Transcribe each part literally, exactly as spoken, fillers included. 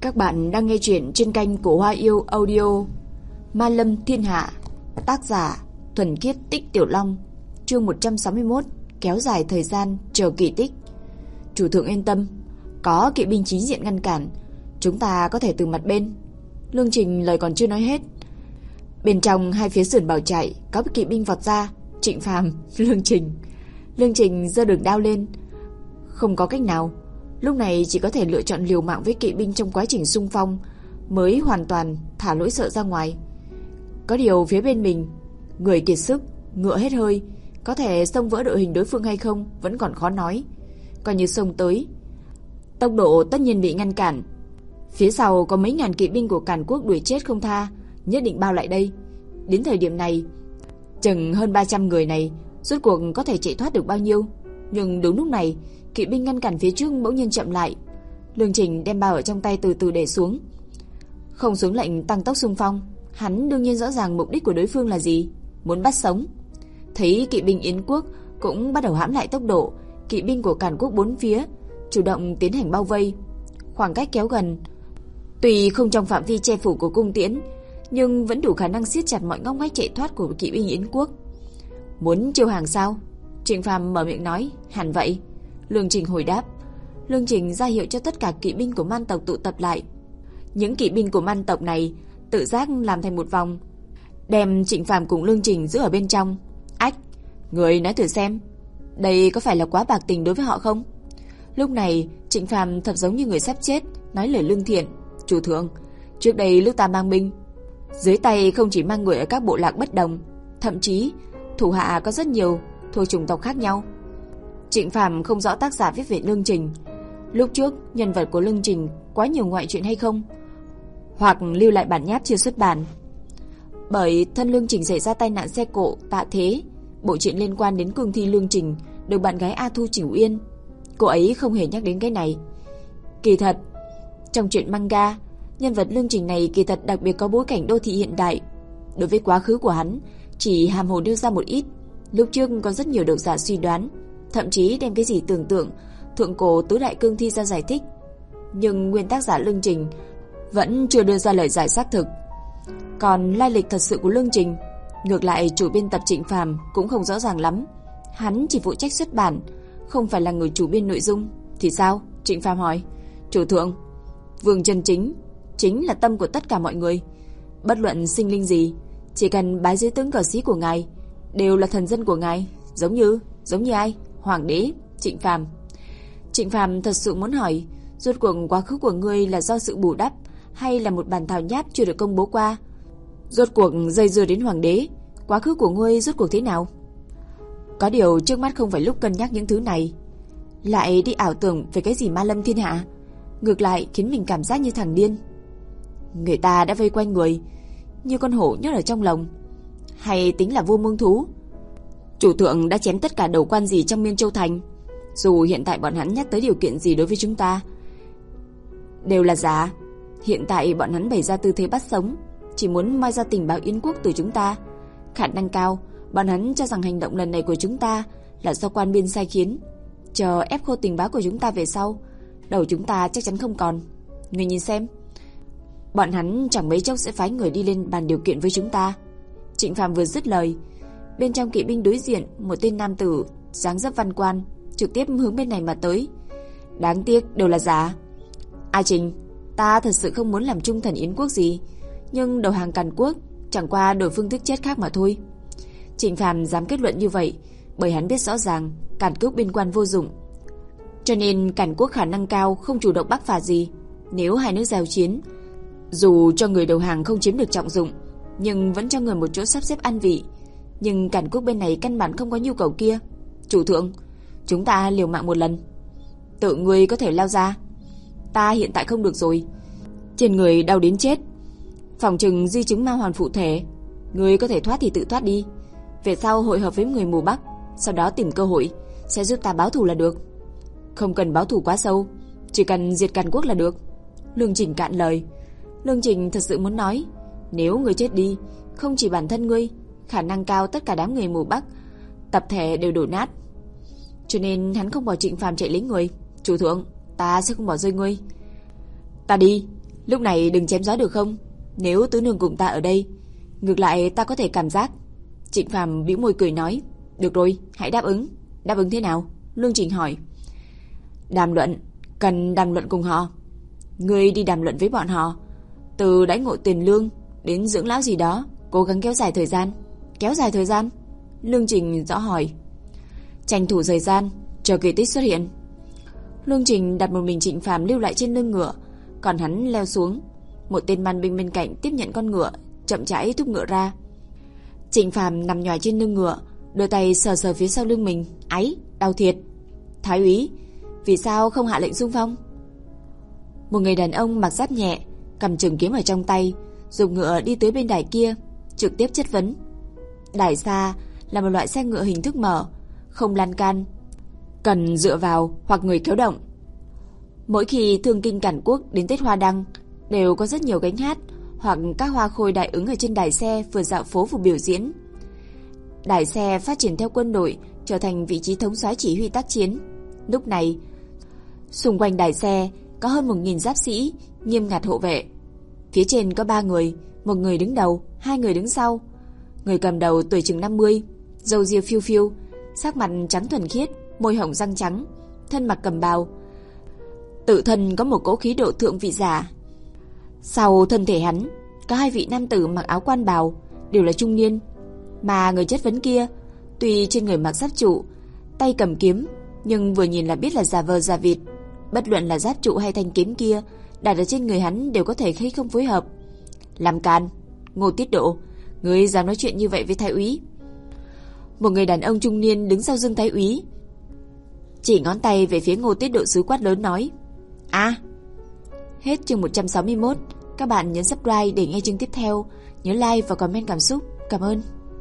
Các bạn đang nghe chuyện trên kênh của Hoa Yêu Audio. Ma Lâm Thiên Hạ, tác giả Thuần Khiết Tích Tiểu Long, chương một trăm sáu mươi mốt, kéo dài thời gian chờ kỳ tích. Chủ thượng yên tâm, có kỵ binh chính diện ngăn cản, chúng ta có thể từ mặt bên. Lương Trình lời còn chưa nói hết, bên trong hai phía sườn bảo chạy có kỵ binh vọt ra. Trịnh Phàm, Lương Trình. Lương Trình giơ đường đao lên, không có cách nào, lúc này chỉ có thể lựa chọn liều mạng với kỵ binh trong quá trình xung phong, mới hoàn toàn thả nỗi sợ ra ngoài. Có điều phía bên mình, người kiệt sức, ngựa hết hơi, có thể xông vỡ đội hình đối phương hay không vẫn còn khó nói. Coi như xông tới, tốc độ tất nhiên bị ngăn cản. Phía sau có mấy ngàn kỵ binh của Càn Quốc đuổi chết không tha, nhất định bao lại đây. Đến thời điểm này, chừng hơn ba trăm người này rốt cuộc có thể chạy thoát được bao nhiêu. Nhưng đúng lúc này, kỵ binh ngăn cản phía trước bỗng nhiên chậm lại. Lương Trình đem bao ở trong tay từ từ để xuống, không xuống lệnh tăng tốc xung phong. Hắn đương nhiên rõ ràng mục đích của đối phương là gì, muốn bắt sống. Thấy kỵ binh Yến Quốc cũng bắt đầu hãm lại tốc độ, kỵ binh của Càn Quốc bốn phía chủ động tiến hành bao vây, khoảng cách kéo gần. Tuy không trong phạm vi che phủ của cung tiễn, nhưng vẫn đủ khả năng siết chặt mọi ngóc ngách chạy thoát của kỵ binh Yến Quốc. Muốn chiêu hàng sao? Trịnh Phàm mở miệng nói. Hẳn vậy. Lương Trình hồi đáp. Lương Trình ra hiệu cho tất cả kỵ binh của man tộc tụ tập lại. Những kỵ binh của man tộc này tự giác làm thành một vòng, đem Trịnh Phàm cùng Lương Trình giữ ở bên trong. Ách, người nói thử xem, đây có phải là quá bạc tình đối với họ không? Lúc này Trịnh Phàm thật giống như người sắp chết, nói lời lương thiện. Chủ thượng, trước đây lúc ta mang binh, dưới tay không chỉ mang người ở các bộ lạc bất đồng, thậm chí thủ hạ có rất nhiều thuộc chủng tộc khác nhau. Trịnh Phàm không rõ tác giả viết về Lương Trình, lúc trước nhân vật của Lương Trình quá nhiều ngoại truyện hay không, hoặc lưu lại bản nháp chưa xuất bản. Bởi thân Lương Trình xảy ra tai nạn xe cộ tạ thế, bộ truyện liên quan đến cương thi Lương Trình được bạn gái A Thu Chỉu Yên, cô ấy không hề nhắc đến cái này. Kỳ thật, trong truyện manga, nhân vật Lương Trình này kỳ thật đặc biệt có bối cảnh đô thị hiện đại. Đối với quá khứ của hắn, chỉ hàm hồ đưa ra một ít. Lúc trước có rất nhiều độc giả suy đoán, thậm chí đem cái gì tưởng tượng thượng cổ tứ đại cương thi ra giải thích, nhưng nguyên tác giả Lương Trình vẫn chưa đưa ra lời giải xác thực. Còn lai lịch thật sự của Lương Trình, ngược lại chủ biên tập Trịnh Phàm cũng không rõ ràng lắm. Hắn chỉ phụ trách xuất bản, không phải là người chủ biên nội dung. Thì sao? Trịnh Phàm hỏi. Chủ thượng, Vương chân chính chính là tâm của tất cả mọi người. Bất luận sinh linh gì, chỉ cần bái dưới tướng cờ sĩ của ngài, đều là thần dân của ngài. Giống như, giống như ai? Hoàng đế. Trịnh Phàm. Trịnh Phàm thật sự muốn hỏi, rốt cuộc quá khứ của ngươi là do sự bù đắp, hay là một bản thảo nháp chưa được công bố qua? Rốt cuộc dây dưa đến hoàng đế, quá khứ của ngươi rốt cuộc thế nào? Có điều trước mắt không phải lúc cân nhắc những thứ này, lại đi ảo tưởng về cái gì ma lâm thiên hạ, ngược lại khiến mình cảm giác như thằng điên. Người ta đã vây quanh người như con hổ nhốt ở trong lồng, hay tính là vô mương thú. Chủ thượng đã chém tất cả đầu quan gì trong Miên Châu Thành. Dù hiện tại bọn hắn nhắc tới điều kiện gì đối với chúng ta đều là giả. Hiện tại bọn hắn bày ra tư thế bắt sống, chỉ muốn moi ra tình báo Yến Quốc từ chúng ta. Khả năng cao bọn hắn cho rằng hành động lần này của chúng ta là do quan biên sai khiến, chờ ép khô tình báo của chúng ta về sau, đầu chúng ta chắc chắn không còn. Người nhìn xem, bọn hắn chẳng mấy chốc sẽ phái người đi lên bàn điều kiện với chúng ta. Trịnh Phàm vừa dứt lời, bên trong kỵ binh đối diện, một tên nam tử dáng dấp văn quan trực tiếp hướng bên này mà tới. Đáng tiếc đều là giả. A Trình, ta thật sự không muốn làm trung thần Yến Quốc gì, nhưng đầu hàng Càn Quốc chẳng qua đổi phương thức chết khác mà thôi. Trịnh Phàm dám kết luận như vậy, bởi hắn biết rõ ràng Càn Quốc biên quan vô dụng, cho nên Càn Quốc khả năng cao không chủ động bắc phạt gì. Nếu hai nước giao chiến, dù cho người đầu hàng không chiếm được trọng dụng, nhưng vẫn cho người một chỗ sắp xếp an vị. Nhưng Càn Quốc bên này căn bản không có nhu cầu kia. Chủ thượng, chúng ta liều mạng một lần. Tự ngươi có thể lao ra. Ta hiện tại không được rồi, trên người đau đến chết, phòng trừng di chứng ma hoàn phụ thể. Ngươi có thể thoát thì tự thoát đi, về sau hội hợp với người mù Bắc, sau đó tìm cơ hội sẽ giúp ta báo thù là được. Không cần báo thù quá sâu, chỉ cần diệt Càn Quốc là được. Lương Trình cạn lời. Lương Trình thật sự muốn nói, nếu ngươi chết đi, không chỉ bản thân ngươi, khả năng cao tất cả đám người mù Bắc tập thể đều đổ nát. Cho nên hắn không bỏ Trịnh Phàm chạy lấy người. Chủ thượng, ta sẽ không bỏ rơi ngươi. Ta đi. Lúc này đừng chém gió được không? Nếu tứ nương cùng ta ở đây, ngược lại ta có thể cảm giác. Trịnh Phàm bĩu môi cười nói, được rồi, hãy đáp ứng. Đáp ứng thế nào? Lương Trình hỏi. Đàm luận, cần đàm luận cùng họ. Ngươi đi đàm luận với bọn họ, từ đãi ngộ tiền lương đến dưỡng lão gì đó, cố gắng kéo dài thời gian. Kéo dài thời gian? Lương Trình rõ hỏi. Tranh thủ thời gian, chờ kỳ tích xuất hiện. Lương Trình đặt một mình Trịnh Phàm lưu lại trên lưng ngựa, còn hắn leo xuống. Một tên man binh bên cạnh tiếp nhận con ngựa, chậm rãi thúc ngựa ra. Trịnh Phàm nằm nhòi trên lưng ngựa, đưa tay sờ sờ phía sau lưng mình. Áy, đau thiệt. Thái úy, vì sao không hạ lệnh xung phong? Một người đàn ông mặc giáp nhẹ, cầm trường kiếm ở trong tay, dùng ngựa đi tới bên đài kia, trực tiếp chất vấn. Đài xa là một loại xe ngựa hình thức mở, không lan can, cần dựa vào hoặc người kéo động. Mỗi khi thương kinh cản quốc đến Tết Hoa Đăng, đều có rất nhiều gánh hát hoặc các hoa khôi đại ứng ở trên đài xe vừa dạo phố vừa biểu diễn. Đài xe phát triển theo quân đội, trở thành vị trí thống soái chỉ huy tác chiến. Lúc này, xung quanh đài xe có hơn một nghìn giáp sĩ nghiêm ngặt hộ vệ. Phía trên có ba người, một người đứng đầu, hai người đứng sau. Người cầm đầu tuổi chừng năm mươi, râu ria phiêu phiêu, sắc mặt trắng thuần khiết, môi hồng răng trắng, thân mặc cẩm bào, tự thân có một cỗ khí độ thượng vị giả. Sau thân thể hắn, có hai vị nam tử mặc áo quan bào, đều là trung niên. Mà người chất vấn kia, tuy trên người mặc giáp trụ, tay cầm kiếm, nhưng vừa nhìn là biết là giả vờ giả vịt. Bất luận là giáp trụ hay thanh kiếm kia đặt ở trên người hắn đều có thể thấy không phối hợp. Làm càn, Ngô Tiết Độ, ngươi dám nói chuyện như vậy với thái úy? Một người đàn ông trung niên đứng sau lưng thái úy, chỉ ngón tay về phía Ngô Tiết Độ sứ quát lớn nói. A. À, hết chương một trăm sáu mươi mốt. Các bạn nhấn subscribe để nghe chương tiếp theo, nhớ like và comment cảm xúc. Cảm ơn.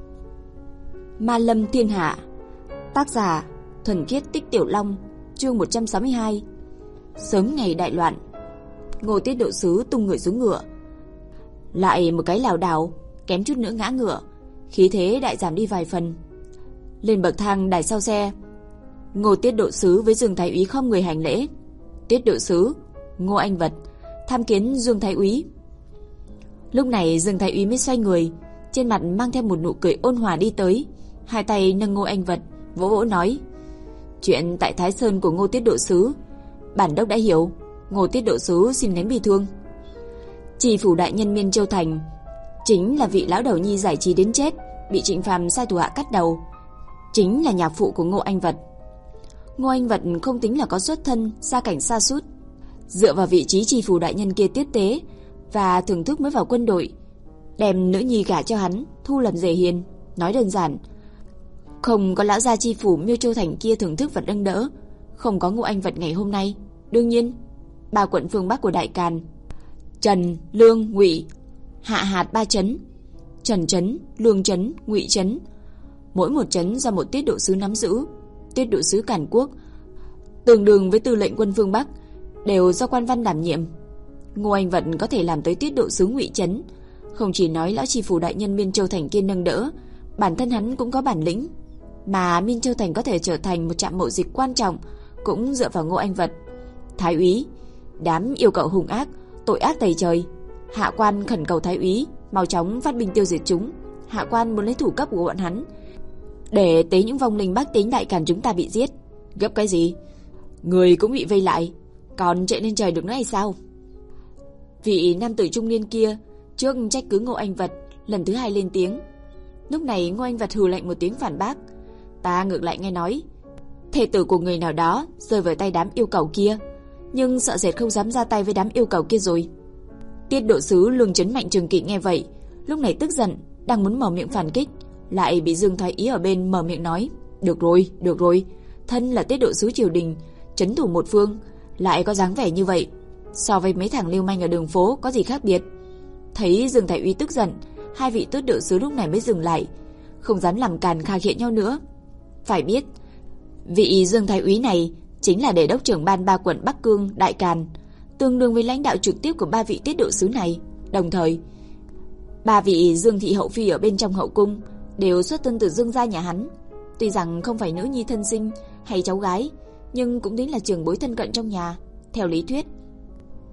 Ma Lâm Thiên Hạ, tác giả Thuần Khiết Tích Tiểu Long, chương một trăm sáu mươi hai. Sớm ngày đại loạn. Ngô Tiết Độ sứ tung người xuống ngựa, lại một cái lảo đảo, kém chút nữa ngã ngựa, khí thế đại giảm đi vài phần. Lên bậc thang đài sau xe, Ngô Tiết Độ sứ với Dương thái úy không người hành lễ. Tiết Độ sứ, Ngô Anh Vật, tham kiến Dương thái úy. Lúc này Dương thái úy mới xoay người, trên mặt mang theo một nụ cười ôn hòa đi tới, hai tay nâng Ngô Anh Vật, vỗ vỗ nói: Chuyện tại Thái Sơn của Ngô Tiết Độ sứ, bản đốc đã hiểu, Ngô Tiết Độ sứ xin nén bi thương. Tri phủ đại nhân Miên Châu Thành chính là vị lão đầu nhi giải trí đến chết, bị Trịnh Phàm sai thủ hạ cắt đầu, chính là nhạc phụ của Ngô Anh Vật. Ngô Anh Vật không tính là có xuất thân gia cảnh sa sút, dựa vào vị trí tri phủ đại nhân kia tiếp tế và thưởng thức mới vào quân đội, đem nữ nhi gả cho hắn, thu làm rể hiền. Nói đơn giản, không có lão gia tri phủ Miêu Châu Thành kia thưởng thức và nâng đỡ, không có Ngô Anh Vật ngày hôm nay. Đương nhiên, ba quận phương Bắc của Đại Càn, Trần, Lương, Ngụy, hạ hạt ba trấn, Trần trấn, Lương trấn, Ngụy trấn, mỗi một trấn do một tiết độ sứ nắm giữ. Tiết độ sứ Càn Quốc tương đương với tư lệnh quân phương Bắc, đều do quan văn đảm nhiệm. Ngô Anh Vật có thể làm tới tiết độ sứ Ngụy trấn, không chỉ nói lão tri phủ đại nhân Miên Châu Thành kia nâng đỡ, bản thân hắn cũng có bản lĩnh, mà Miên Châu Thành có thể trở thành một trạm mậu dịch quan trọng cũng dựa vào Ngô Anh Vật. Thái úy, đám yêu cậu hung ác, tội ác tày trời. Hạ quan khẩn cầu thái úy mau chóng phát binh tiêu diệt chúng. Hạ quan muốn lấy thủ cấp của bọn hắn, để tế những vong linh bách tính Đại Càn chúng ta bị giết. Gấp cái gì? Người cũng bị vây lại, còn chạy lên trời được nữa hay sao? Vị nam tử trung niên kia trước trách cứ Ngô Anh Vật, lần thứ hai lên tiếng. Lúc này Ngô Anh Vật hừ lạnh một tiếng phản bác. Ta ngược lại nghe nói thê tử của người nào đó rơi vào tay đám yêu cầu kia, nhưng sợ dệt không dám ra tay với đám yêu cầu kia rồi. Tiết độ sứ Lương Trấn Mạnh Trường Kỵ nghe vậy, lúc này tức giận, đang muốn mở miệng phản kích, lại bị Dương thái úy ở bên mở miệng nói: Được rồi, được rồi, thân là tiết độ sứ triều đình, trấn thủ một phương, lại có dáng vẻ như vậy, so với mấy thằng lưu manh ở đường phố có gì khác biệt? Thấy Dương thái úy tức giận, hai vị tiết độ sứ lúc này mới dừng lại, không dám làm càn khà khịa nhau nữa. Phải biết, vị Dương thái úy này chính là đề đốc trưởng ban ba quận Bắc Cương, Đại Càn, tương đương với lãnh đạo trực tiếp của ba vị tiết độ sứ này. Đồng thời, ba vị Dương thị hậu phi ở bên trong hậu cung đều xuất thân từ Dương gia nhà hắn. Tuy rằng không phải nữ nhi thân sinh hay cháu gái, nhưng cũng tính là trưởng bối thân cận trong nhà. Theo lý thuyết,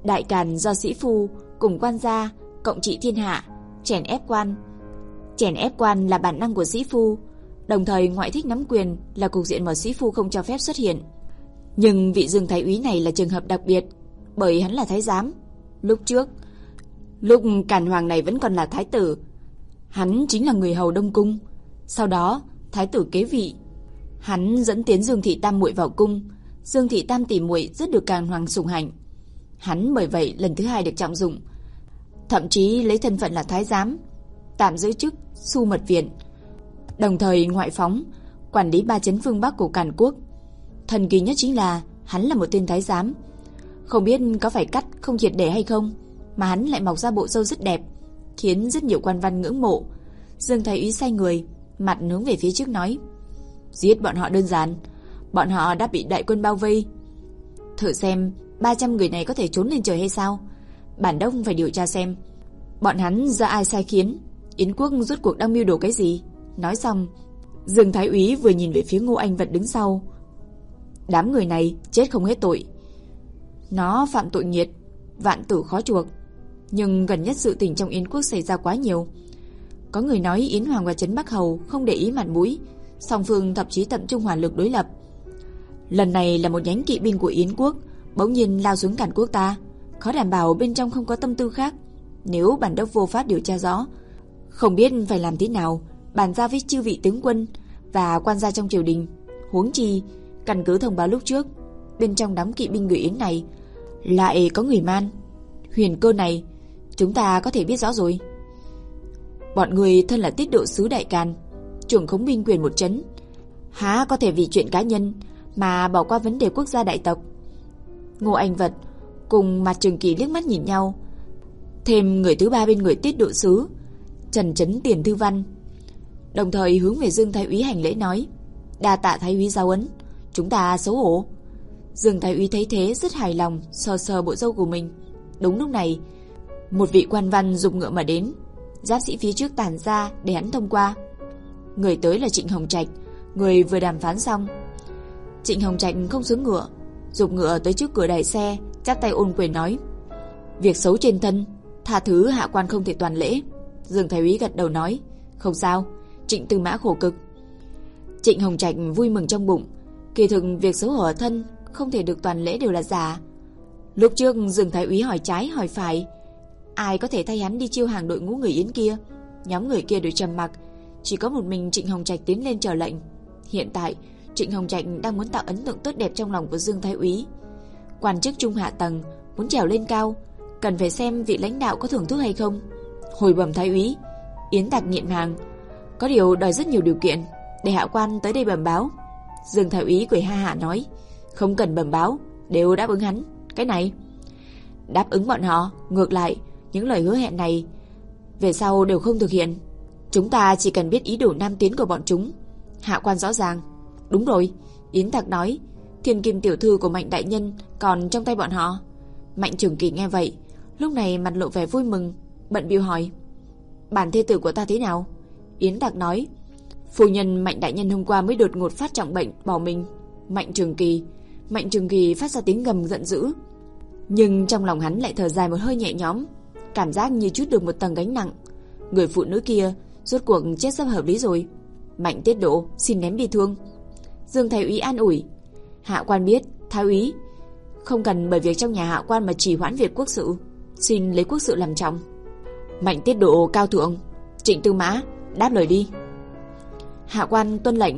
Đại càn do sĩ phu cùng quan gia cộng trị thiên hạ, chèn ép quan. Chèn ép quan là bản năng của sĩ phu, đồng thời ngoại thích nắm quyền là cục diện mà sĩ phu không cho phép xuất hiện. Nhưng vị Dương thái úy này là trường hợp đặc biệt, bởi hắn là thái giám. Lúc trước, lúc Càn Hoàng này vẫn còn là thái tử, hắn chính là người hầu Đông cung. Sau đó, thái tử kế vị, hắn dẫn tiến Dương thị tam muội vào cung. Dương thị tam tỷ muội rất được Càn Hoàng sủng hạnh. Hắn bởi vậy lần thứ hai được trọng dụng, thậm chí lấy thân phận là thái giám, tạm giữ chức Xu Mật Viện, đồng thời ngoại phóng quản lý ba chấn phương Bắc của Càn Quốc. Thần kỳ nhất chính là hắn là một tên thái giám, không biết có phải cắt không triệt để hay không mà hắn lại mọc ra bộ râu rất đẹp, khiến rất nhiều quan văn ngưỡng mộ. Dương thái úy xoay người, mặt hướng về phía trước nói: giết bọn họ đơn giản, bọn họ đã bị đại quân bao vây. Thử xem ba trăm người này có thể trốn lên trời hay sao? Bản đốc phải điều tra xem bọn hắn do ai sai khiến, Yến quốc rốt cuộc đang mưu đồ cái gì. Nói xong, Dương thái úy vừa nhìn về phía Ngô Anh Vật đứng sau. Đám người này chết không hết tội, nó phạm tội nghiệt, vạn tử khó chuộc. Nhưng gần nhất sự tình trong Yến quốc xảy ra quá nhiều. Có người nói Yến Hoàng và Trấn Bắc Hầu không để ý mặt mũi, song phương thậm chí tập trung hỏa lực đối lập. Lần này là một nhánh kỵ binh của Yến quốc bỗng nhiên lao xuống Càn Quốc ta, khó đảm bảo bên trong không có tâm tư khác. Nếu bản đốc vô pháp điều tra rõ, không biết phải làm thế nào bàn giao với chư vị tướng quân và quan gia trong triều đình. Huống chi căn cứ thông báo lúc trước, bên trong đám kỵ binh người Yến này lại có người Man. Huyền cơ này chúng ta có thể biết rõ rồi. Bọn người thân là tiết độ sứ Đại Càn, trưởng khống binh quyền một trấn, há có thể vì chuyện cá nhân mà bỏ qua vấn đề quốc gia đại tộc. Ngô Anh Vật cùng Mạt Trường Kỳ liếc mắt nhìn nhau, thêm người thứ ba bên người tiết độ sứ Trần Chấn Tiền Thư Văn, đồng thời hướng về Dương thái úy hành lễ nói: đa tạ thái úy giáo ấn, chúng ta xấu hổ. Dương thái úy thấy thế rất hài lòng, sờ sờ bộ râu của mình. Đúng lúc này, một vị quan văn dục ngựa mà đến, giáp sĩ phía trước tản ra để hắn thông qua. Người tới là Trịnh Hồng Trạch, người vừa đàm phán xong. Trịnh Hồng Trạch không xuống ngựa, dục ngựa tới trước cửa đài xe, chắp tay ôn quyền nói: việc xấu trên thân, tha thứ hạ quan không thể toàn lễ. Dương thái úy gật đầu nói: không sao, Trịnh tư mã khổ cực. Trịnh Hồng Trạch vui mừng trong bụng, kỳ thực việc xấu hổ ở thân không thể được toàn lễ đều là giả. Lúc trước Dương thái úy hỏi trái hỏi phải, ai có thể thay hắn đi chiêu hàng đội ngũ người Yến kia. Nhóm người kia đều trầm mặc, chỉ có một mình Trịnh Hồng Trạch tiến lên chờ lệnh. Hiện tại Trịnh Hồng Trạch đang muốn tạo ấn tượng tốt đẹp trong lòng của Dương thái úy. Quan chức trung hạ tầng muốn trèo lên cao, cần phải xem vị lãnh đạo có thưởng thức hay không. Hồi bẩm thái úy, Yến Tặc nghiện hàng, có điều đòi rất nhiều điều kiện, để hạ quan tới đây bẩm báo. Dương thái úy cười ha hả nói: không cần bẩm báo, đều đáp ứng hắn. Cái này đáp ứng bọn họ, ngược lại những lời hứa hẹn này về sau đều không thực hiện. Chúng ta chỉ cần biết ý đồ nam tiến của bọn chúng. Hạ quan rõ ràng. Đúng rồi, Yến Tặc nói Thiên Kim tiểu thư của Mạnh đại nhân còn trong tay bọn họ. Mạnh Trường Kỳ nghe vậy, lúc này mặt lộ vẻ vui mừng, bận bịu hỏi: bản thê tử của ta thế nào? Yến Tặc nói: phu nhân Mạnh đại nhân hôm qua mới đột ngột phát trọng bệnh bỏ mình. Mạnh Trường Kỳ Mạnh Trường Kỳ phát ra tiếng gầm giận dữ, nhưng trong lòng hắn lại thở dài một hơi nhẹ nhõm, cảm giác như trút được một tầng gánh nặng. Người phụ nữ kia rốt cuộc chết sắp hợp lý rồi. Mạnh tiết độ xin ném bi thương. Dương thái úy an ủi: hạ quan biết, thái úy không cần bởi việc trong nhà hạ quan mà trì hoãn việc quốc sự, xin lấy quốc sự làm trọng. Mạnh tiết độ cao thượng. Trịnh tư mã đáp lời đi. Hạ quan tuân lệnh.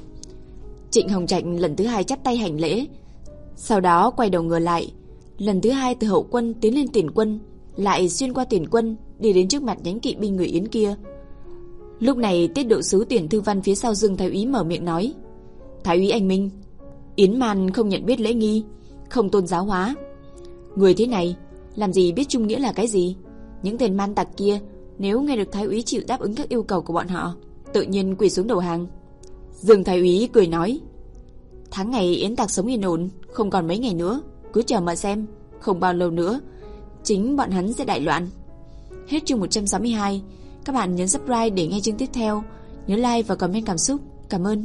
Trịnh Hồng Trạch lần thứ hai chắp tay hành lễ, sau đó quay đầu ngửa lại, lần thứ hai từ hậu quân tiến lên tiền quân, lại xuyên qua tiền quân đi đến trước mặt nhánh kỵ binh người Yến kia. Lúc này tiết độ sứ Tiền Thư Văn phía sau Dương thái úy mở miệng nói: thái úy anh minh, Yến man không nhận biết lễ nghi, không tôn giáo hóa. Người thế này làm gì biết trung nghĩa là cái gì? Những tên man tặc kia nếu nghe được thái úy chịu đáp ứng các yêu cầu của bọn họ, tự nhiên quỳ xuống đầu hàng. Dương thái úy cười nói: tháng ngày Yến Tặc sống yên ổn, không còn mấy ngày nữa, cứ chờ mà xem, không bao lâu nữa chính bọn hắn sẽ đại loạn. Hết chương một trăm sáu mươi hai. Các bạn nhấn subscribe để nghe chương tiếp theo, nhớ like và comment cảm xúc. Cảm ơn.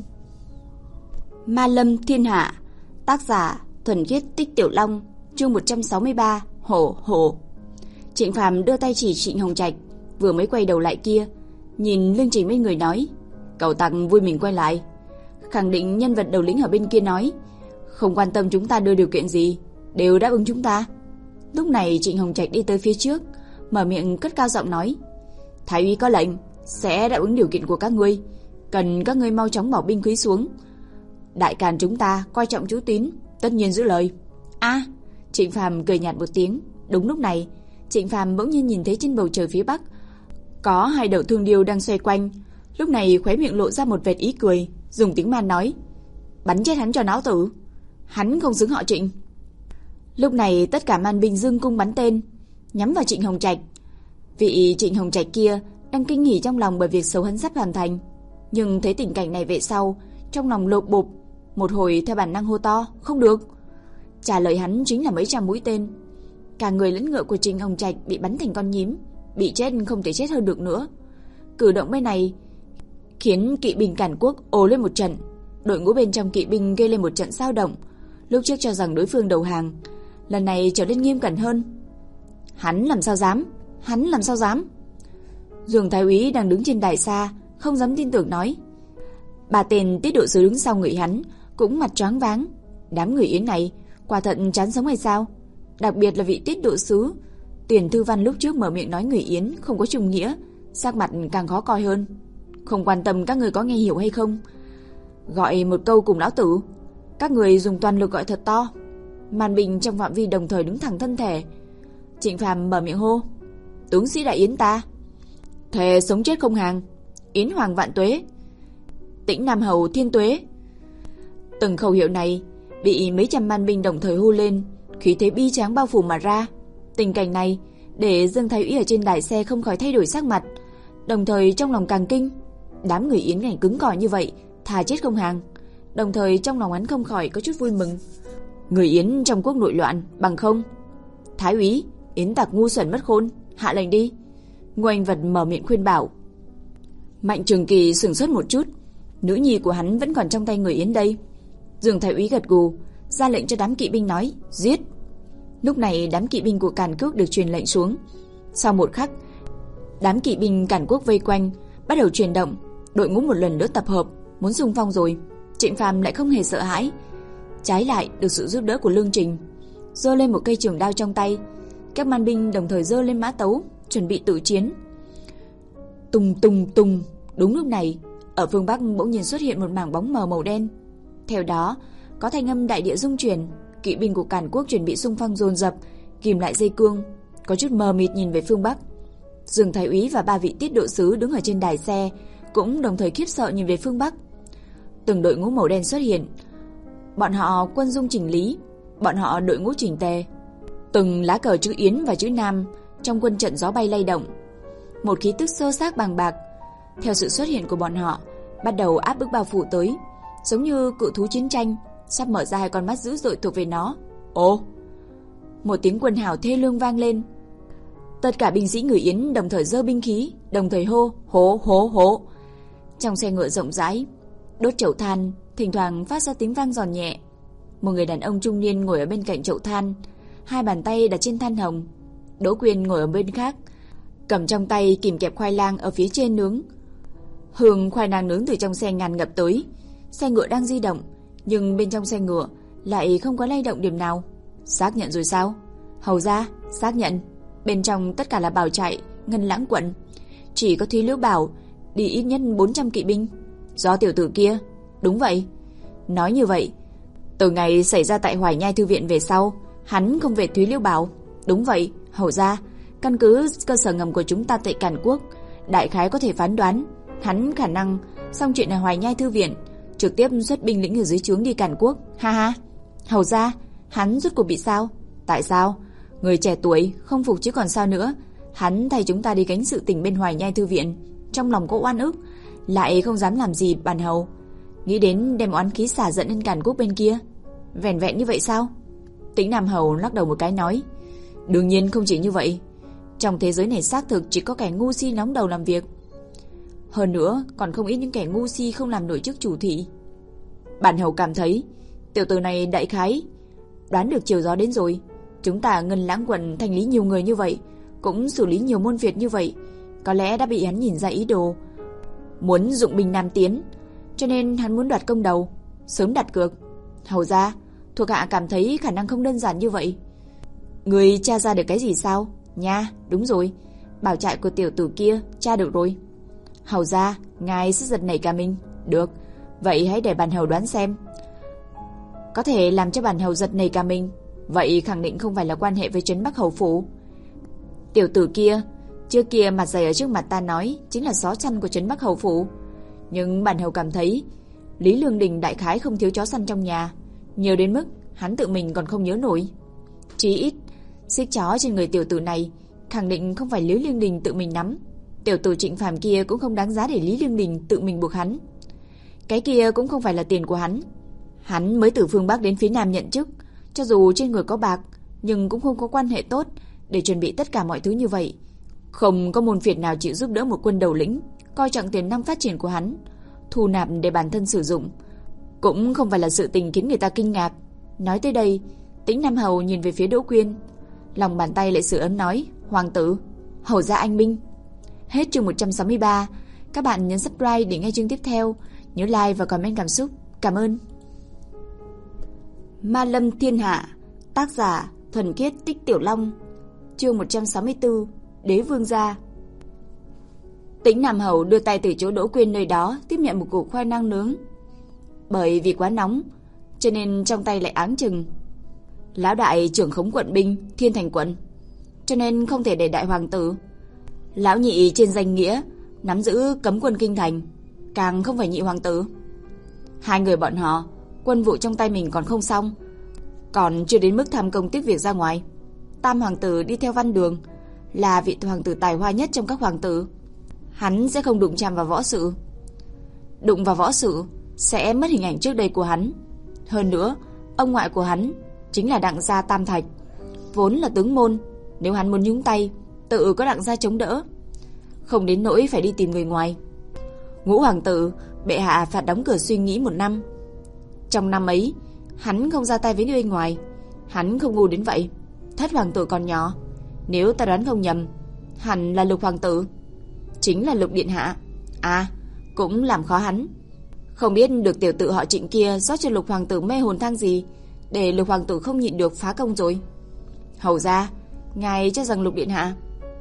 Ma Lâm Thiên Hạ, tác giả Thuần Khiết Tích Tiểu Long, chương một trăm sáu mươi ba, hổ, hổ. Trịnh Phàm đưa tay chỉ Trịnh Hồng Trạch, vừa mới quay đầu lại kia, nhìn lưng Trình mấy người nói, cậu Tặc vui mình quay lại. Khẳng định nhân vật đầu lĩnh ở bên kia nói, không quan tâm chúng ta đưa điều kiện gì, đều đáp ứng chúng ta. Lúc này Trịnh Hồng Trạch đi tới phía trước, mở miệng cất cao giọng nói, Thái úy có lệnh, sẽ đáp ứng điều kiện của các ngươi, cần các ngươi mau chóng bỏ binh khí xuống. Đại càn chúng ta coi trọng chú Tín, tất nhiên giữ lời. A, à, Trịnh Phàm cười nhạt một tiếng. Đúng lúc này, Trịnh Phàm bỗng nhiên nhìn thấy trên bầu trời phía bắc có hai đầu thương điêu đang xoay quanh. Lúc này khóe miệng lộ ra một vệt ý cười, dùng tiếng Man nói, bắn chết hắn cho náo tử, hắn không xứng họ Trịnh. Lúc này tất cả man binh dương cung bắn tên, nhắm vào Trịnh Hồng Trạch. Vị Trịnh Hồng Trạch kia đang kinh hỉ trong lòng bởi việc xấu hắn sắp hoàn thành, nhưng thấy tình cảnh này về sau, trong lòng lột bột, một hồi theo bản năng hô to, không được. Trả lời hắn chính là mấy trăm mũi tên. Cả người lẫn ngựa của Trịnh Hồng Trạch bị bắn thành con nhím, bị chết không thể chết hơn được nữa. Cử động bên này khiến kỵ binh Càn Quốc ồ lên một trận, đội ngũ bên trong kỵ binh gây lên một trận xao động. Lúc trước cho rằng đối phương đầu hàng, lần này trở nên nghiêm cẩn hơn. Hắn làm sao dám? Hắn làm sao dám? Dương Thái úy đang đứng trên đài xa, không dám tin tưởng nói. Ba tên tiết độ sứ đứng sau người hắn cũng mặt choáng váng. Đám người Yến này quả thật chán sống hay sao? Đặc biệt là vị tiết độ sứ Tuyển Thư Văn lúc trước mở miệng nói người Yến không có trung nghĩa, sắc mặt càng khó coi hơn. Không quan tâm các người có nghe hiểu hay không, gọi một câu cùng lão tử. Các người dùng toàn lực gọi thật to. Màn binh trong phạm vi đồng thời đứng thẳng thân thể. Trịnh Phàm mở miệng hô, tướng sĩ đại Yến ta thề sống chết không hàng, Yến Hoàng vạn tuế, Tĩnh Nam Hầu thiên tuế. Từng khẩu hiệu này bị mấy trăm man binh đồng thời hô lên, khí thế bi tráng bao phủ mà ra. Tình cảnh này để Dương Thái úy ở trên đài xe không khỏi thay đổi sắc mặt, đồng thời trong lòng càng kinh. Đám người Yến này cứng cỏi như vậy, thà chết không hàng. Đồng thời trong lòng hắn không khỏi có chút vui mừng. Người Yến trong quốc nội loạn, bằng không. Thái úy, Yến tặc ngu xuẩn mất khôn, hạ lệnh đi. Ngô Anh Vật mở miệng khuyên bảo. Mạnh Trường Kỳ sửng sốt một chút, nữ nhi của hắn vẫn còn trong tay người Yến đây. Dương Thái úy gật gù, ra lệnh cho đám kỵ binh nói, giết. Lúc này đám kỵ binh của Càn Quốc được truyền lệnh xuống. Sau một khắc, đám kỵ binh Càn Quốc vây quanh, bắt đầu chuyển động, đội ngũ một lần nữa tập hợp, muốn xung phong rồi. Trịnh Phàm lại không hề sợ hãi, trái lại được sự giúp đỡ của Lương Trình, giơ lên một cây trường đao trong tay. Các man binh đồng thời giơ lên mã tấu, chuẩn bị tự chiến. Tùng tùng tùng. Đúng lúc này, ở phương Bắc bỗng nhiên xuất hiện một mảng bóng mờ màu đen. Theo đó, có thanh âm đại địa rung chuyển. Kỵ binh của Càn Quốc chuẩn bị xung phong dồn dập, kìm lại dây cương, có chút mờ mịt nhìn về phương Bắc. Dương Thái úy và ba vị tiết độ sứ đứng ở trên đài xe cũng đồng thời khiếp sợ nhìn về phương Bắc. Từng đội ngũ màu đen xuất hiện, bọn họ quân dung chỉnh lý, bọn họ đội ngũ chỉnh tề. Từng lá cờ chữ Yến và chữ Nam trong quân trận gió bay lay động. Một khí tức sơ xác bàng bạc theo sự xuất hiện của bọn họ bắt đầu áp bức bao phủ tới, giống như cự thú chiến tranh sắp mở ra hai con mắt dữ dội thuộc về nó. Ồ! Một tiếng quân hào thê lương vang lên. Tất cả binh sĩ người Yến đồng thời giơ binh khí, đồng thời hô hố hố hố. Trong xe ngựa rộng rãi, đốt chậu than thỉnh thoảng phát ra tiếng vang giòn nhẹ. Một người đàn ông trung niên ngồi ở bên cạnh chậu than, hai bàn tay đặt trên than hồng. Đỗ Quyền ngồi ở bên khác, cầm trong tay kìm kẹp khoai lang ở phía trên nướng. Hương khoai lang nướng từ trong xe ngàn ngập tới. Xe ngựa đang di động, nhưng bên trong xe ngựa lại không có lay động điểm nào. Xác nhận rồi sao? Hầu ra, xác nhận. Bên trong tất cả là Bảo Trại, Ngân Lãng quận, chỉ có Thúy Liễu Bảo đi ít nhất bốn trăm kỵ binh. Do tiểu tử kia. Đúng vậy. Nói như vậy, từ ngày xảy ra tại Hoài Nhai thư viện về sau, hắn không về Thúy Liễu Bảo. Đúng vậy, hầu ra, căn cứ cơ sở ngầm của chúng ta tại Càn Quốc, đại khái có thể phán đoán hắn khả năng xong chuyện ở Hoài Nhai thư viện, trực tiếp xuất binh lĩnh ở dưới trướng đi Càn Quốc. Ha ha. Hầu ra, hắn rốt cuộc bị sao? Tại sao? Người trẻ tuổi không phục chứ còn sao nữa. Hắn thay chúng ta đi gánh sự tình bên Hoài Nhai thư viện, trong lòng có oan ức, lại không dám làm gì bản hầu. Nghĩ đến đem oán khí xả giận lên Càn Quốc bên kia. Vẻn vẹn như vậy sao? Tĩnh Nam Hầu lắc đầu một cái nói, đương nhiên không chỉ như vậy. Trong thế giới này xác thực chỉ có kẻ ngu si nóng đầu làm việc. Hơn nữa còn không ít những kẻ ngu si không làm nổi chức chủ thị. Bản hầu cảm thấy tiểu tử này đại khái đoán được chiều gió đến rồi. Chúng ta Ngân Lãng quận thành lý nhiều người như vậy, cũng xử lý nhiều môn phiệt như vậy, có lẽ đã bị hắn nhìn ra ý đồ, muốn dụng binh nam tiến, cho nên hắn muốn đoạt công đầu, sớm đặt cược. Hầu ra, thuộc hạ cảm thấy khả năng không đơn giản như vậy. Người tra ra được cái gì sao? Nha, đúng rồi, bảo trại của tiểu tử kia tra được rồi. Hầu ra, ngài sẽ giật nảy cả mình. Được, vậy hãy để bản hầu đoán xem. Có thể làm cho bản hầu giật nảy cả mình, vậy khẳng định không phải là quan hệ với trấn Bắc hầu phủ. Tiểu tử kia trước kia mặt dày ở trước mặt ta nói chính là chó săn của trấn Bắc hầu phủ, nhưng bản hầu cảm thấy Lý Lương Đình đại khái không thiếu chó săn trong nhà, nhiều đến mức hắn tự mình còn không nhớ nổi. Chí ít xích chó trên người tiểu tử này khẳng định không phải Lý Lương Đình tự mình nắm. Tiểu tử Trịnh Phàm kia cũng không đáng giá để Lý Lương Đình tự mình buộc hắn. Cái kia cũng không phải là tiền của hắn. Hắn mới từ phương Bắc đến phía Nam nhận chức, cho dù trên người có bạc, nhưng cũng không có quan hệ tốt để chuẩn bị tất cả mọi thứ như vậy. Không có môn phiệt nào chịu giúp đỡ một quân đầu lĩnh, coi trọng tiềm năng phát triển của hắn, thu nạp để bản thân sử dụng, cũng không phải là sự tình khiến người ta kinh ngạc. Nói tới đây, Tĩnh Nam Hầu nhìn về phía Đỗ Quyên, lòng bàn tay lại sưởi ấm nói: "Hoàng tử, hầu ra anh minh." Hết chương một trăm sáu mươi ba. Các bạn nhấn subscribe để nghe chương tiếp theo, nhớ like và comment cảm xúc. Cảm ơn. Ma Lâm Thiên Hạ, tác giả Thuần Khiết Tích Tiểu Long, chương một trăm sáu mươi tư, Đế Vương gia. Tĩnh Nam Hầu đưa tay từ chỗ Đỗ Quyên nơi đó tiếp nhận một củ khoai lang nướng. Bởi vì quá nóng, cho nên trong tay lại áng chừng. Lão đại trưởng khống quận binh Thiên Thành quận, cho nên không thể để đại hoàng tử. Lão nhị trên danh nghĩa nắm giữ cấm quân kinh thành, càng không phải nhị hoàng tử. Hai người bọn họ quân vụ trong tay mình còn không xong, còn chưa đến mức tham công tiếc việc ra ngoài. Tam hoàng tử đi theo Văn Đường, là vị hoàng tử tài hoa nhất trong các hoàng tử, hắn sẽ không đụng chạm vào võ sự. Đụng vào võ sự sẽ mất hình ảnh trước đây của hắn. Hơn nữa, ông ngoại của hắn chính là Đặng gia Tam Thạch, vốn là tướng môn, nếu hắn muốn nhúng tay, tự có Đặng gia chống đỡ, không đến nỗi phải đi tìm người ngoài. Ngũ hoàng tử bệ hạ phạt đóng cửa suy nghĩ một năm. Trong năm ấy, hắn không ra tay với người ngoài, hắn không ngu đến vậy. Thất hoàng tử còn nhỏ, nếu ta đoán không nhầm, hẳn là Lục hoàng tử, chính là Lục điện hạ. À, cũng làm khó hắn. Không biết được tiểu tử họ Trịnh kia rót cho Lục hoàng tử mê hồn thang gì, để Lục hoàng tử không nhịn được phá công rồi. Hầu ra, ngài cho rằng Lục điện hạ.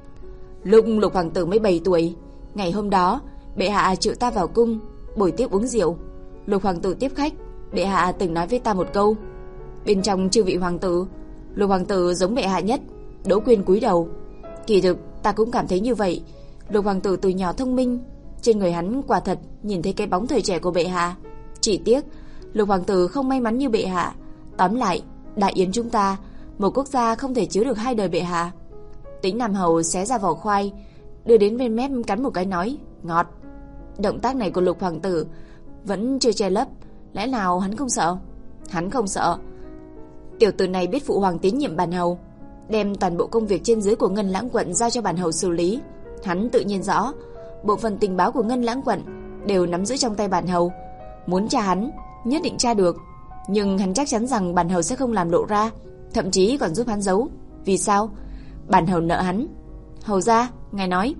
Lúc Lục hoàng tử mới bảy tuổi, ngày hôm đó bệ hạ triệu ta vào cung buổi tiếp uống rượu. Lục hoàng tử tiếp khách, bệ hạ từng nói với ta một câu: bên trong chư vị hoàng tử, Lục hoàng tử giống bệ hạ nhất. Đỗ Quyên cúi đầu. Kỳ thực ta cũng cảm thấy như vậy. Lục hoàng tử từ nhỏ thông minh, trên người hắn quả thật nhìn thấy cái bóng thời trẻ của bệ hạ. Chỉ tiếc Lục hoàng tử không may mắn như bệ hạ. Tóm lại, đại yến chúng ta, một quốc gia không thể chứa được hai đời bệ hạ. Tĩnh Nam Hầu xé ra vỏ khoai, đưa đến bên mép cắn một cái nói: ngọt. Động tác này của Lục hoàng tử vẫn chưa che lấp, lẽ nào hắn không sợ? Hắn không sợ. Tiểu tử này biết phụ hoàng tín nhiệm bản hầu, đem toàn bộ công việc trên dưới của Ngân Lãng quận giao cho bản hầu xử lý. Hắn tự nhiên rõ, bộ phận tình báo của Ngân Lãng quận đều nắm giữ trong tay bản hầu. Muốn tra hắn, nhất định tra được, nhưng hắn chắc chắn rằng bản hầu sẽ không làm lộ ra, thậm chí còn giúp hắn giấu. Vì sao? Bản hầu nợ hắn. Hầu ra, ngài nói.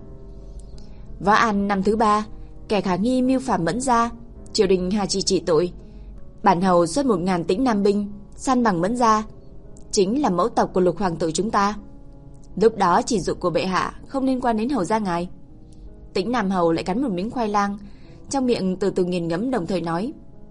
Võ An năm thứ ba, kẻ khả nghi mưu phàm Mẫn gia, triều đình hà trì trị tội. Bản hầu xuất một ngàn Tĩnh Nam binh săn bằng Mẫn gia, chính là mẫu tộc của Lục hoàng tử chúng ta. Lúc đó chỉ dụ của bệ hạ không liên quan đến hầu gia ngài. Tĩnh Nam Hầu lại cắn một miếng khoai lang, trong miệng từ từ nghiền ngẫm, đồng thời nói: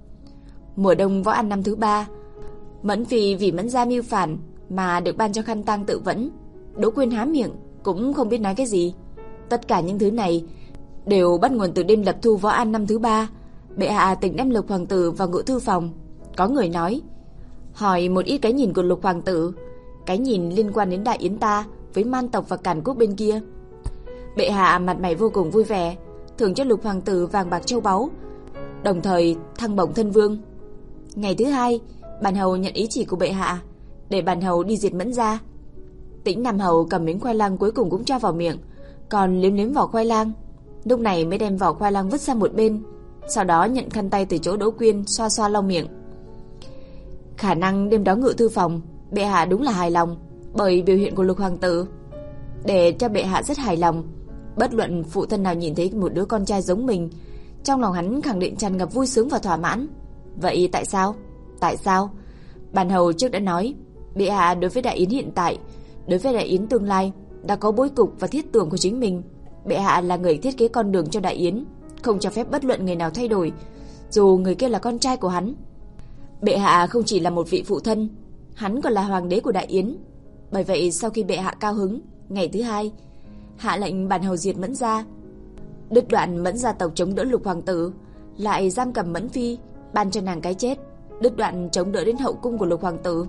mùa đông Võ An năm thứ ba, Mẫn phi vì Mẫn gia mưu phản mà được ban cho khăn tang tự vẫn. Đỗ Quyên há miệng cũng không biết nói cái gì. Tất cả những thứ này đều bắt nguồn từ đêm lập thu Võ An năm thứ ba. Bệ hạ tỉnh đem Lục hoàng tử vào ngự thư phòng. Có người nói, hỏi một ít cái nhìn của Lục hoàng tử, cái nhìn liên quan đến đại yến ta với Man tộc và Càn quốc bên kia. Bệ hạ mặt mày vô cùng vui vẻ, thưởng cho Lục hoàng tử vàng bạc châu báu, đồng thời thăng bổng thân vương. Ngày thứ hai, bản hầu nhận ý chỉ của bệ hạ, để bản hầu đi diệt Mẫn gia. Tĩnh Nam Hầu cầm miếng khoai lang cuối cùng cũng cho vào miệng, còn liếm liếm vỏ khoai lang. Lúc này mới đem vỏ khoai lang vứt sang một bên, sau đó nhận khăn tay từ chỗ Đỗ Quyên xoa xoa lau miệng. Khả năng đêm đó ngự thư phòng bệ hạ đúng là hài lòng, bởi biểu hiện của Lục hoàng tử, để cho bệ hạ rất hài lòng. Bất luận phụ thân nào nhìn thấy một đứa con trai giống mình, trong lòng hắn khẳng định tràn ngập vui sướng và thỏa mãn. Vậy tại sao? Tại sao? Bản hầu trước đã nói, bệ hạ đối với đại yến hiện tại, đối với đại yến tương lai đã có bố cục và thiết tưởng của chính mình. Bệ hạ là người thiết kế con đường cho đại yến, không cho phép bất luận người nào thay đổi, dù người kia là con trai của hắn. Bệ hạ không chỉ là một vị phụ thân, hắn còn là hoàng đế của đại yến. Bởi vậy sau khi bệ hạ cao hứng, ngày thứ hai hạ lệnh bản hầu diệt Mẫn gia, đứt đoạn Mẫn gia tộc chống đỡ Lục hoàng tử, lại giam cầm Mẫn phi, ban cho nàng cái chết, đứt đoạn chống đỡ đến hậu cung của Lục hoàng tử.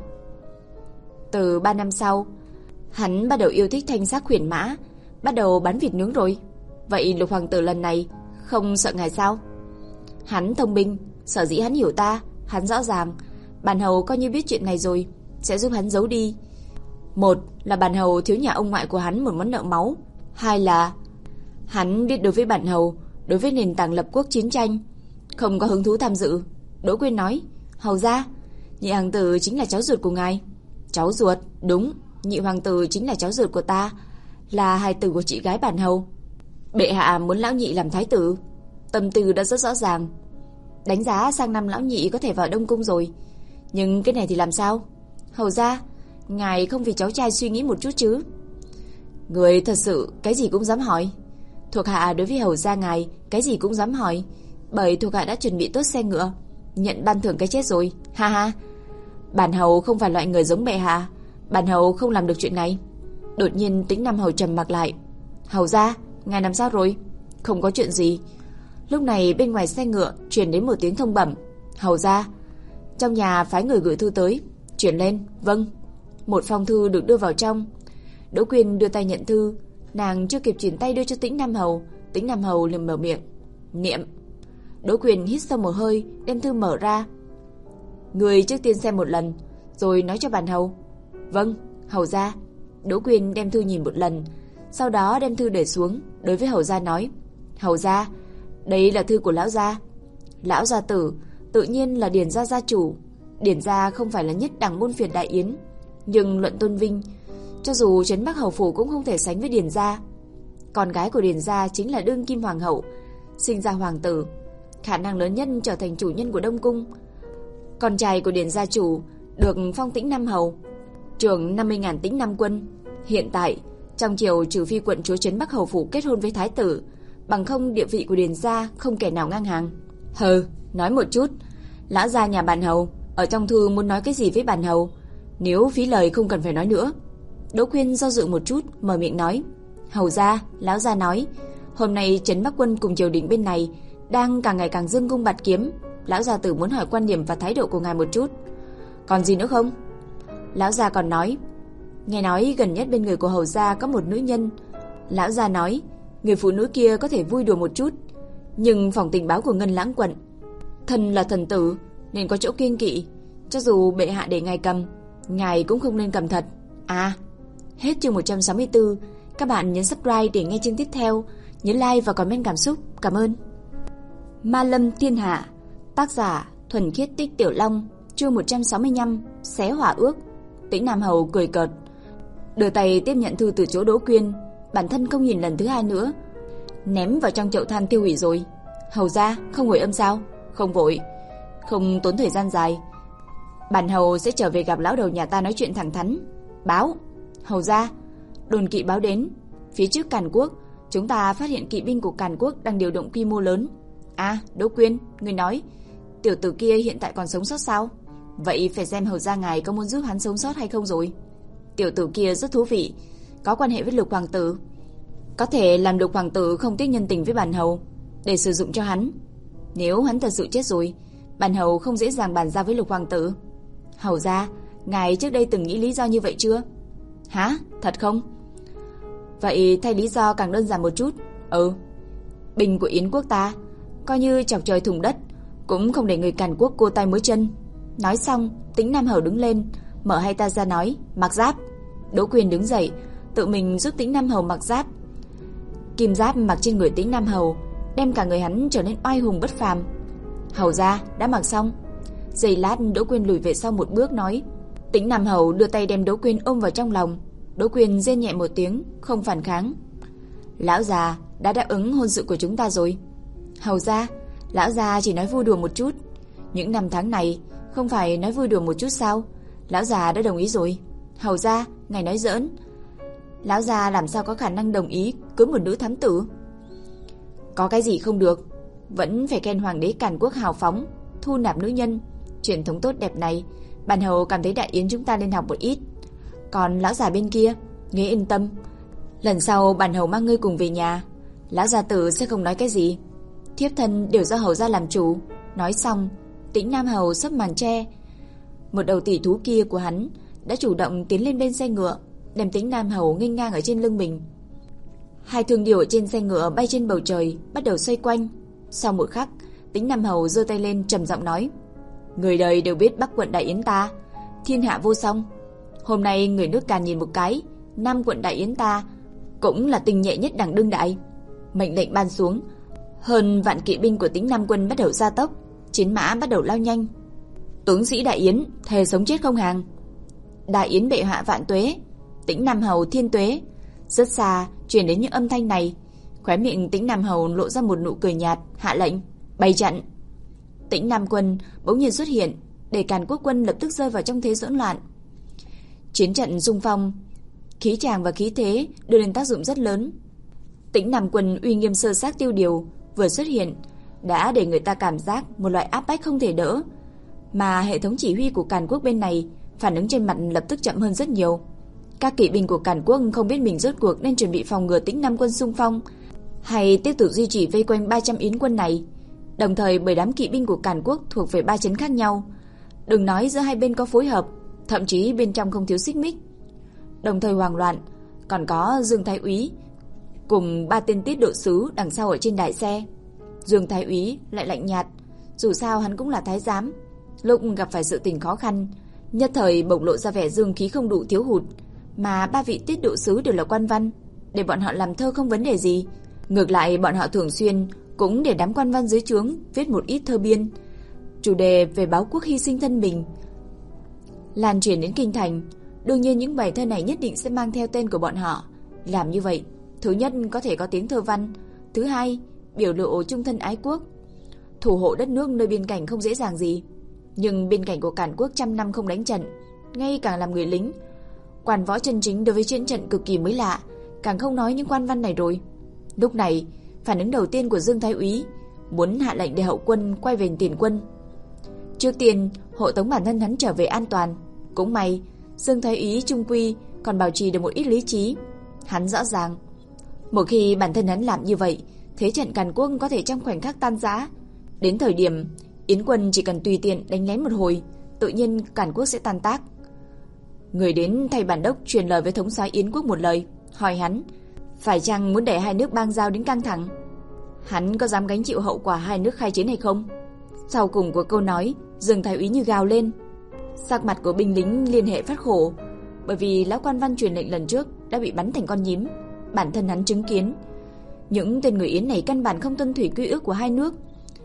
Từ ba năm sau, hắn bắt đầu yêu thích thanh sắc huyền mã, bắt đầu bán vịt nướng rồi. Vậy Lục hoàng tử lần này không sợ ngài sao? Hắn thông minh, sở dĩ hắn hiểu ta, hắn rõ ràng bản hầu coi như biết chuyện này rồi, sẽ giúp hắn giấu đi. Một là bản hầu thiếu nhà ông ngoại của hắn một món nợ máu, hai là hắn biết đối với bản hầu, đối với nền tảng lập quốc chiến tranh không có hứng thú tham dự. Đỗ Quyên nói, hầu gia, nhị hoàng tử chính là cháu ruột của ngài. Cháu ruột? Đúng, nhị hoàng tử chính là cháu ruột của ta, là hài tử của chị gái bản hầu. Bệ hạ muốn lão nhị làm thái tử, tâm tư đã rất rõ ràng. Đánh giá sang năm lão nhị có thể vào Đông cung rồi, nhưng cái này thì làm sao? Hầu gia, ngài không vì cháu trai suy nghĩ một chút chứ? Người thật sự cái gì cũng dám hỏi. Thuộc hạ đối với hầu gia ngài cái gì cũng dám hỏi, bởi thuộc hạ đã chuẩn bị tốt xe ngựa, nhận ban thưởng cái chết rồi. Ha ha. Bản hầu không phải loại người giống bệ hạ, bản hầu không làm được chuyện này. Đột nhiên Tĩnh Nam hầu trầm mặc lại. Hầu gia, ngài làm sao rồi? Không có chuyện gì. Lúc này bên ngoài xe ngựa truyền đến một tiếng thông bẩm. Hầu gia, trong nhà phái người gửi thư tới. Chuyển lên. Vâng. Một phong thư được đưa vào trong. Đỗ Quyên đưa tay nhận thư, nàng chưa kịp chuyển tay đưa cho Tĩnh Nam hầu, Tĩnh Nam hầu liền mở miệng. Niệm. Đỗ Quyên hít sâu một hơi, đem thư mở ra. Người trước tiên xem một lần, rồi nói cho bản hầu. Vâng, hầu gia. Đỗ Quyên đem thư nhìn một lần, sau đó đem thư để xuống, đối với hầu gia nói. Hầu gia, đây là thư của lão gia. Lão gia tử tự nhiên là Điền gia gia chủ. Điền gia không phải là nhất đẳng môn phiệt đại yến, nhưng luận tôn vinh, cho dù trấn Bắc hầu phủ cũng không thể sánh với Điền gia. Con gái của Điền gia chính là đương kim hoàng hậu, sinh ra hoàng tử, khả năng lớn nhất trở thành chủ nhân của Đông cung. Con trai của Điền gia chủ được phong Tĩnh Nam hầu, trưởng năm mươi nghìn Tĩnh Nam quân. Hiện tại trong triều trừ phi quận chúa trấn Bắc hầu phủ kết hôn với thái tử, bằng không địa vị của Điền gia không kẻ nào ngang hàng. Hừ, nói một chút, lão gia nhà bản hầu ở trong thư muốn nói cái gì với bản hầu, nếu phí lời không cần phải nói nữa. Đỗ Quyên do dự một chút, mở miệng nói. Hầu gia, lão gia nói, hôm nay trấn Bắc quân cùng triều đình bên này đang càng ngày càng dương cung bạt kiếm, lão gia tử muốn hỏi quan điểm và thái độ của ngài một chút. Còn gì nữa không? Lão gia còn nói, nghe nói gần nhất bên người của hầu gia có một nữ nhân. Lão gia nói, người phụ nữ kia có thể vui đùa một chút, nhưng phòng tình báo của Ngân Lãng quận, thân là thần tử nên có chỗ kiêng kỵ, cho dù bệ hạ để ngài cầm, ngài cũng không nên cầm thật. À, hết chương một trăm sáu mươi tư. Các bạn nhấn subscribe để nghe chương tiếp theo, nhấn like và comment cảm xúc. Cảm ơn. Ma Lâm Thiên Hạ, tác giả Thuần Khiết Tích Tiểu Long, chương một trăm sáu mươi lăm, xé hỏa ước. Tĩnh Nam hầu cười cợt, đưa tay tiếp nhận thư từ chỗ Đỗ Quyên, bản thân không nhìn lần thứ hai nữa, ném vào trong chậu than tiêu hủy rồi. Hầu gia, không hồi âm sao? Không vội, không tốn thời gian dài, bản hầu sẽ trở về gặp lão đầu nhà ta nói chuyện thẳng thắn. Báo. Hầu gia, đồn kỵ báo đến, phía trước Càn Quốc chúng ta phát hiện kỵ binh của Càn Quốc đang điều động quy mô lớn. À, Đỗ Quyên, người nói tiểu tử kia hiện tại còn sống sót sao? Vậy phải xem hầu gia ngài có muốn giúp hắn sống sót hay không rồi. Tiểu tử kia rất thú vị, có quan hệ với Lục hoàng tử, có thể làm Lục hoàng tử không tiếc nhân tình với bản hầu để sử dụng cho hắn. Nếu hắn thật sự chết rồi, bản hầu không dễ dàng bàn giao với Lục hoàng tử. Hầu gia, ngài trước đây từng nghĩ lý do như vậy chưa? Hả? Thật không? Vậy thay lý do càng đơn giản một chút. Ừ, binh của Yến quốc ta coi như chọc trời thủng đất, cũng không để người Càn Quốc cô tay múa chân. Nói xong, Tĩnh Nam hầu đứng lên, mở hai tay ra nói, mặc giáp. Đỗ Quyên đứng dậy, tự mình giúp Tĩnh Nam hầu mặc giáp. Kim giáp mặc trên người Tĩnh Nam hầu, đem cả người hắn trở nên oai hùng bất phàm. Hầu gia đã mặc xong. Giây lát Đỗ Quyên lùi về sau một bước nói, Tĩnh Nam Hầu đưa tay đem Đỗ Quyên ôm vào trong lòng. Đỗ Quyên rên nhẹ một tiếng, không phản kháng. Lão già đã đáp ứng hôn sự của chúng ta rồi. Hầu gia, lão già chỉ nói vui đùa một chút. Những năm tháng này không phải nói vui đùa một chút sao? Lão già đã đồng ý rồi. Hầu gia, ngài nói giỡn. Lão già làm sao có khả năng đồng ý cưới một nữ thám tử? Có cái gì không được? Vẫn phải khen hoàng đế Càn Quốc hào phóng, thu nạp nữ nhân. Truyền thống tốt đẹp này, bản hầu cảm thấy đại yến chúng ta nên học một ít. Còn lão già bên kia, ngươi yên tâm, lần sau bản hầu mang ngươi cùng về nhà, lão gia tử sẽ không nói cái gì. Thiếp thân đều do hầu gia làm chủ. Nói xong, Tĩnh Nam Hầu sấp màn tre. Một đầu tỷ thú kia của hắn đã chủ động tiến lên bên xe ngựa, đem Tĩnh Nam Hầu nghênh ngang ở trên lưng mình. Hai thương điểu ở trên xe ngựa bay trên bầu trời, bắt đầu xoay quanh. Sau một khắc, Tĩnh Nam Hầu giơ tay lên trầm giọng nói: người đời đều biết Bắc quận Đại Yến ta thiên hạ vô song. Hôm nay người nước Càn nhìn một cái, Nam quận Đại Yến ta cũng là tinh nhuệ nhất đẳng đương đại. Mệnh lệnh ban xuống, hơn vạn kỵ binh của Tĩnh Nam quân bắt đầu gia tốc, chiến mã bắt đầu lao nhanh. Tướng sĩ Đại Yến thề sống chết không hàng. Đại Yến bệ hạ vạn tuế, Tĩnh Nam Hầu thiên tuế. Rất xa truyền đến những âm thanh này. Khóe miệng Tĩnh Nam Hầu lộ ra một nụ cười nhạt, hạ lệnh bày trận. Tĩnh Nam quân bỗng nhiên xuất hiện, để Càn Quốc quân lập tức rơi vào trong thế hỗn loạn. Chiến trận xung phong, khí tràng và khí thế đưa đến tác dụng rất lớn. Tĩnh Nam quân uy nghiêm sơ xác tiêu điều vừa xuất hiện đã để người ta cảm giác một loại áp bách không thể đỡ, mà hệ thống chỉ huy của Càn Quốc bên này phản ứng trên mặt lập tức chậm hơn rất nhiều. Các kỵ binh của Càn Quốc không biết mình rốt cuộc nên chuẩn bị phòng ngừa Tĩnh Nam quân xung phong hay tiếp tục duy trì vây quanh ba trăm yến quân này. Đồng thời bởi đám kỵ binh của Càn Quốc thuộc về ba trấn khác nhau, đừng nói giữa hai bên có phối hợp, thậm chí bên trong không thiếu xích mích. Đồng thời hoang loạn, còn có Dương Thái úy cùng ba tên tiết độ sứ đằng sau ở trên đại xe. Dương Thái úy lại lạnh nhạt, dù sao hắn cũng là thái giám, lúc gặp phải sự tình khó khăn, nhất thời bộc lộ ra vẻ dương khí không đủ thiếu hụt. Mà ba vị tiết độ sứ đều là quan văn, để bọn họ làm thơ không vấn đề gì. Ngược lại bọn họ thường xuyên cũng để đám quan văn dưới trướng viết một ít thơ biên, chủ đề về báo quốc hy sinh thân mình, lan truyền đến kinh thành. Đương nhiên những bài thơ này nhất định sẽ mang theo tên của bọn họ. Làm như vậy, thứ nhất có thể có tiếng thơ văn, thứ hai biểu lộ trung thân ái quốc. Thủ hộ đất nước nơi biên cảnh không dễ dàng gì, nhưng biên cảnh của Càn Quốc trăm năm không đánh trận, ngay càng làm người lính quan võ chân chính đối với chiến trận cực kỳ mới lạ, càng không nói những quan văn này rồi. Lúc này, phản ứng đầu tiên của Dương Thái úy muốn hạ lệnh để hậu quân quay về tiền quân. Trước tiên, hộ tống bản thân hắn trở về an toàn. Cũng may, Dương Thái úy trung quy còn bảo trì được một ít lý trí. Hắn rõ ràng, một khi bản thân hắn làm như vậy, thế trận Càn Quốc có thể trong khoảnh khắc tan rã. Đến thời điểm Yến quân chỉ cần tùy tiện đánh lén một hồi, tự nhiên Càn Quốc sẽ tan tác. Người đến thay bản đốc truyền lời với thống soái Yến quốc một lời, hỏi hắn phải chăng muốn để hai nước bang giao đến căng thẳng, hắn có dám gánh chịu hậu quả hai nước khai chiến hay không. Sau cùng của câu nói, Dương Thái úy như gào lên. Sắc mặt của binh lính liên hệ phát khổ, bởi vì lão quan văn truyền lệnh lần trước đã bị bắn thành con nhím. Bản thân hắn chứng kiến những tên người Yến này căn bản không tuân thủy quy ước của hai nước.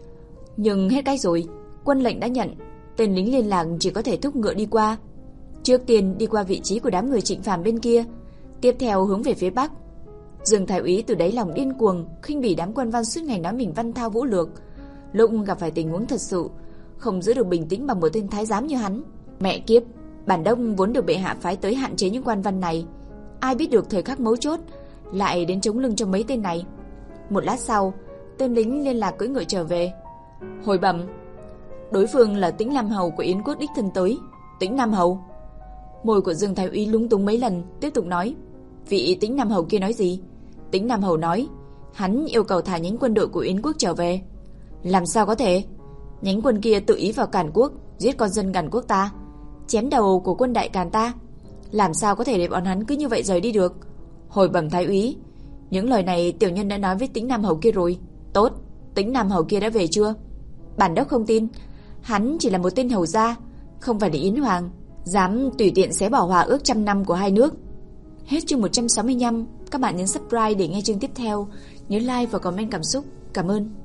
Nhưng hết cách rồi, quân lệnh đã nhận, tên lính liên lạc chỉ có thể thúc ngựa đi qua. Trước tiên đi qua vị trí của đám người Trịnh Phàm bên kia, tiếp theo hướng về phía bắc. Dương Thái úy từ đáy lòng điên cuồng khinh bỉ đám quan văn suốt ngày nói mình văn thao vũ lược, lúc gặp phải tình huống thật sự không giữ được bình tĩnh bằng một tên thái giám như hắn. Mẹ kiếp, bản đốc vốn được bệ hạ phái tới hạn chế những quan văn này, ai biết được thời khắc mấu chốt lại đến chống lưng cho mấy tên này. Một lát sau, tên lính liên lạc cưỡi ngựa trở về, hồi bẩm đối phương là Tĩnh Nam Hầu của Yến quốc đích thân tới. Tĩnh Nam Hầu? Môi của Dương Thái úy lúng túng mấy lần, tiếp tục nói, vị Tĩnh Nam Hầu kia nói gì? Tĩnh Nam Hầu nói hắn yêu cầu thả nhánh quân đội của Yến quốc trở về. Làm sao có thể? Nhánh quân kia tự ý vào Càn Quốc, giết con dân Càn Quốc ta, chém đầu của quân đại Càn ta, làm sao có thể để bọn hắn cứ như vậy rời đi được? Hồi bẩm Thái úy, những lời này tiểu nhân đã nói với Tĩnh Nam Hầu kia rồi. Tốt, Tĩnh Nam Hầu kia đã về chưa? Bản đốc không tin, hắn chỉ là một tên hầu gia, không phải là Yến hoàng, dám tùy tiện xé bỏ hòa ước trăm năm của hai nước. Hết chương một trăm sáu mươi lăm. Các bạn nhấn subscribe để nghe chương tiếp theo. Nhớ like và comment cảm xúc. Cảm ơn.